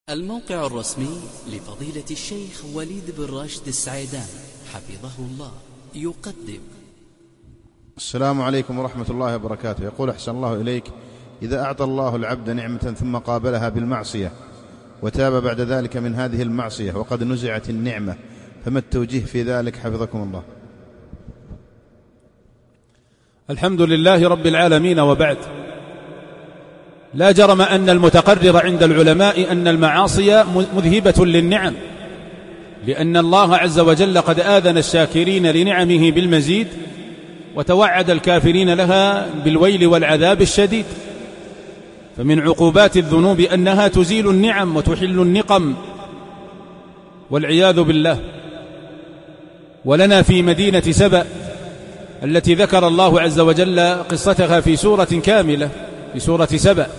الموقع الرسمي لفضيلة الشيخ وليد بن راشد السعيدان حفظه الله يقدم. السلام عليكم ورحمة الله وبركاته. يقول أحسن الله إليك: إذا أعطى الله العبد نعمة ثم قابلها بالمعصية وتاب بعد ذلك من هذه المعصية وقد نزعت النعمة، فما التوجيه في ذلك حفظكم الله؟ الحمد لله رب العالمين، وبعد. لا جرم أن المتقرر عند العلماء أن المعاصي مذهبة للنعم، لأن الله عز وجل قد آذن الشاكرين لنعمه بالمزيد وتوعد الكافرين لها بالويل والعذاب الشديد. فمن عقوبات الذنوب أنها تزيل النعم وتحل النقم والعياذ بالله. ولنا في مدينة سبأ التي ذكر الله عز وجل قصتها في سورة كاملة، في سورة سبأ،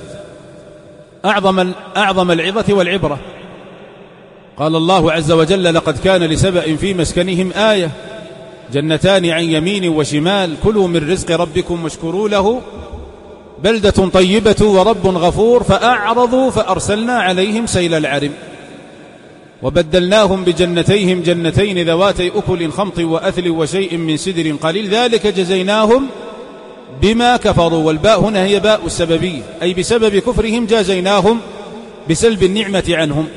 أعظم العظة والعبرة. قال الله عز وجل: لقد كان لسبأ في مسكنهم آية، جنتان عن يمين وشمال، كلوا من رزق ربكم واشكروا له بلدة طيبة ورب غفور، فأعرضوا فأرسلنا عليهم سيل العرم وبدلناهم بجنتيهم جنتين ذواتي أكل خمط وأثل وشيء من سدر قليل، ذلك جزيناهم بما كفروا. والباء هنا هي باء السببية، أي بسبب كفرهم جازيناهم بسلب النعمة عنهم.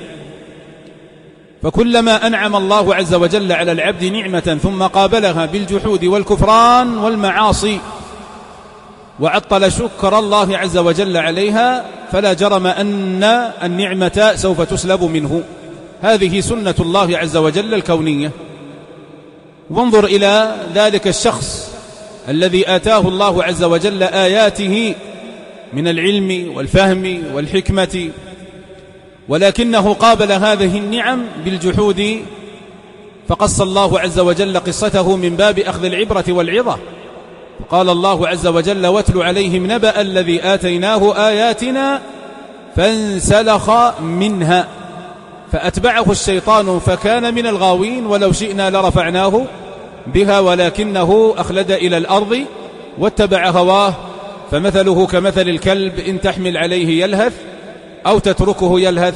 فكلما أنعم الله عز وجل على العبد نعمة ثم قابلها بالجحود والكفران والمعاصي وعطل شكر الله عز وجل عليها، فلا جرم أن النعمة سوف تسلب منه. هذه سنة الله عز وجل الكونية. وانظر إلى ذلك الشخص الذي آتاه الله عز وجل آياته من العلم والفهم والحكمة، ولكنه قابل هذه النعم بالجحود، فقص الله عز وجل قصته من باب أخذ العبرة والعظة. قال الله عز وجل: واتل عليهم نبأ الذي آتيناه آياتنا فانسلخ منها فأتبعه الشيطان فكان من الغاوين، ولو شئنا لرفعناه بها ولكنه أخلد إلى الأرض واتبع هواه، فمثله كمثل الكلب إن تحمل عليه يلهث أو تتركه يلهث،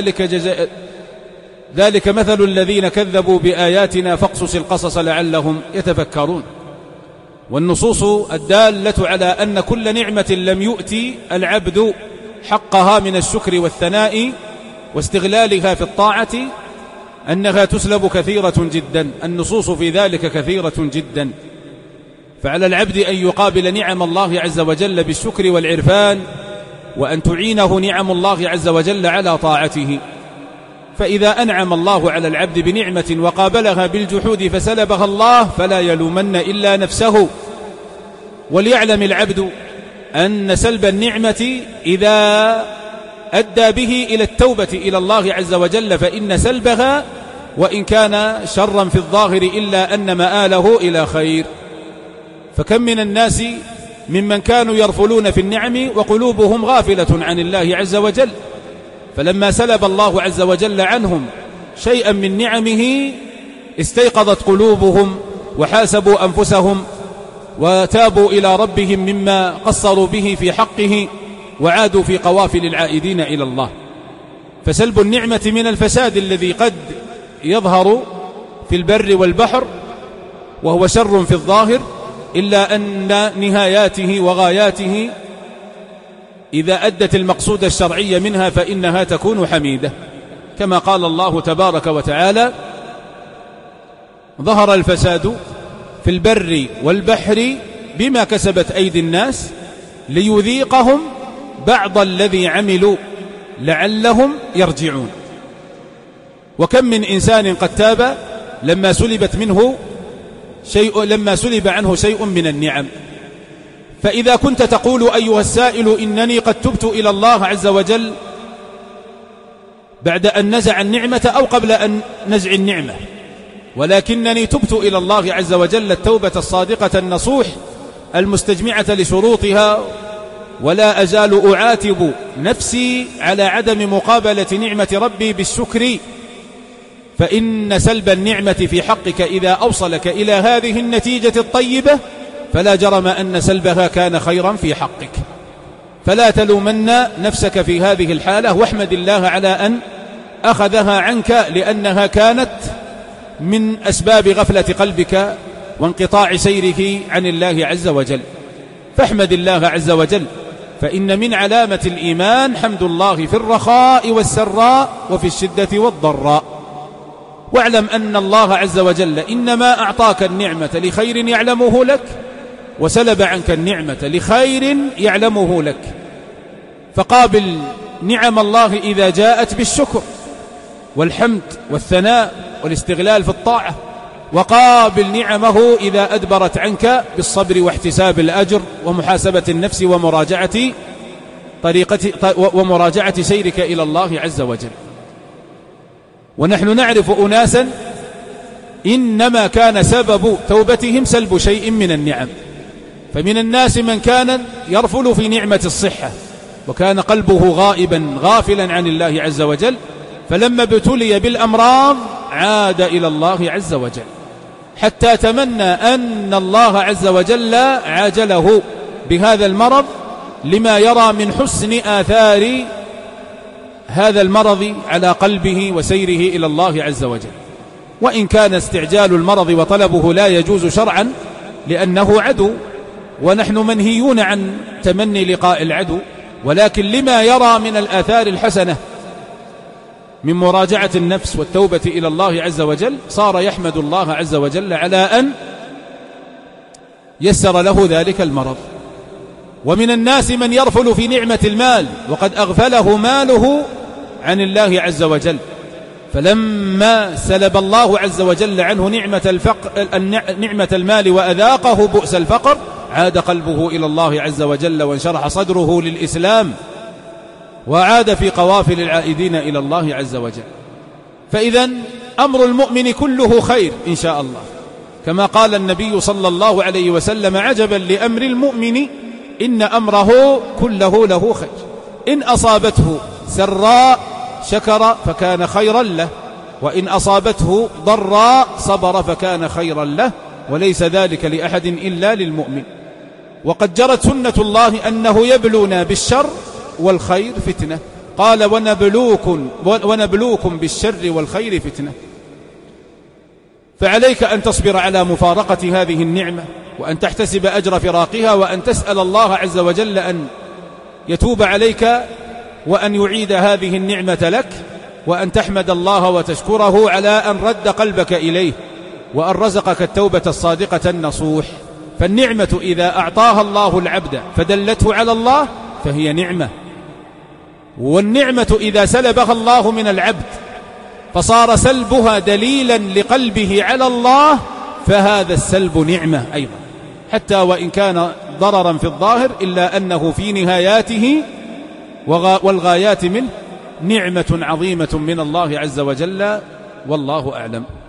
ذلك مثل الذين كذبوا بآياتنا فاقصص القصص لعلهم يتفكرون. والنصوص الدالة على أن كل نعمة لم يؤتي العبد حقها من الشكر والثناء واستغلالها في الطاعة أنها تسلب كثيرة جدا. النصوص في ذلك كثيرة جدا، فعلى العبد أن يقابل نعم الله عز وجل بالشكر والعرفان، وأن تعينه نعم الله عز وجل على طاعته. فإذا أنعم الله على العبد بنعمة وقابلها بالجحود فسلبها الله، فلا يلومن إلا نفسه. وليعلم العبد أن سلب النعمة إذا أدى به إلى التوبة إلى الله عز وجل فإن سلبها وإن كان شرا في الظاهر إلا أن مآله إلى خير. فكم من الناس ممن كانوا يرفلون في النعم وقلوبهم غافلة عن الله عز وجل، فلما سلب الله عز وجل عنهم شيئا من نعمه استيقظت قلوبهم وحاسبوا أنفسهم وتابوا إلى ربهم مما قصروا به في حقه وعادوا في قوافل العائدين إلى الله. فسلب النعمة من الفساد الذي قد يظهر في البر والبحر وهو شر في الظاهر، إلا أن نهاياته وغاياته إذا أدت المقصود الشرعي منها فإنها تكون حميدة، كما قال الله تبارك وتعالى: ظهر الفساد في البر والبحر بما كسبت أيدي الناس ليذيقهم بعض الذي عملوا لعلهم يرجعون. وكم من إنسان قد تاب لما سلب عنه شيء من النعم. فإذا كنت تقول أيها السائل إنني قد تبت إلى الله عز وجل بعد أن نزع النعمة أو قبل أن نزع النعمة، ولكنني تبت إلى الله عز وجل التوبة الصادقة النصوح المستجمعة لشروطها، ولا أزال أعاتب نفسي على عدم مقابلة نعمة ربي بالشكر، فإن سلب النعمة في حقك إذا أوصلك إلى هذه النتيجة الطيبة فلا جرم أن سلبها كان خيرا في حقك. فلا تلومن نفسك في هذه الحالة، واحمد الله على أن أخذها عنك لأنها كانت من أسباب غفلة قلبك وانقطاع سيره عن الله عز وجل. فاحمد الله عز وجل، فإن من علامة الإيمان حمد الله في الرخاء والسراء وفي الشدة والضراء. واعلم أن الله عز وجل إنما أعطاك النعمة لخير يعلمه لك، وسلب عنك النعمة لخير يعلمه لك. فقابل نعم الله إذا جاءت بالشكر والحمد والثناء والاستغلال في الطاعة، وقابل نعمه إذا أدبرت عنك بالصبر واحتساب الأجر ومحاسبة النفس ومراجعة سيرك إلى الله عز وجل. ونحن نعرف أناسا إنما كان سبب توبتهم سلب شيء من النعم. فمن الناس من كان يرفل في نعمة الصحة وكان قلبه غائبا غافلا عن الله عز وجل، فلما ابتلي بالأمراض عاد إلى الله عز وجل، حتى تمنى أن الله عز وجل عاجله بهذا المرض لما يرى من حسن آثار هذا المرض على قلبه وسيره إلى الله عز وجل. وإن كان استعجال المرض وطلبه لا يجوز شرعا لأنه عدو، ونحن منهيون عن تمني لقاء العدو، ولكن لما يرى من الآثار الحسنة من مراجعة النفس والتوبة إلى الله عز وجل صار يحمد الله عز وجل على أن يسر له ذلك المرض. ومن الناس من يرفل في نعمة المال وقد أغفله ماله عن الله عز وجل، فلما سلب الله عز وجل عنه نعمة المال وأذاقه بؤس الفقر عاد قلبه إلى الله عز وجل وانشرح صدره للإسلام، وعاد في قوافل العائدين إلى الله عز وجل. فإذن أمر المؤمن كله خير إن شاء الله، كما قال النبي صلى الله عليه وسلم: عجبا لأمر المؤمن إن أمره كله له خير، إن أصابته سراء شكر فكان خيرا له، وإن أصابته ضراء صبر فكان خيرا له، وليس ذلك لأحد إلا للمؤمن. وقد جرت سنة الله أنه يبلونا بالشر والخير فتنة، قال: ونبلوكم بالشر والخير فتنة. فعليك أن تصبر على مفارقة هذه النعمة، وأن تحتسب أجر فراقها، وأن تسأل الله عز وجل أن يتوب عليك وأن يعيد هذه النعمة لك، وأن تحمد الله وتشكره على أن رد قلبك إليه وأن رزقك التوبة الصادقة النصوح. فالنعمة إذا أعطاها الله العبد فدلته على الله فهي نعمة، والنعمة إذا سلبها الله من العبد فصار سلبها دليلا لقلبه على الله فهذا السلب نعمة أيضا، حتى وإن كان ضررا في الظاهر إلا أنه في نهاياته والغايات منه نعمة عظيمة من الله عز وجل، والله أعلم.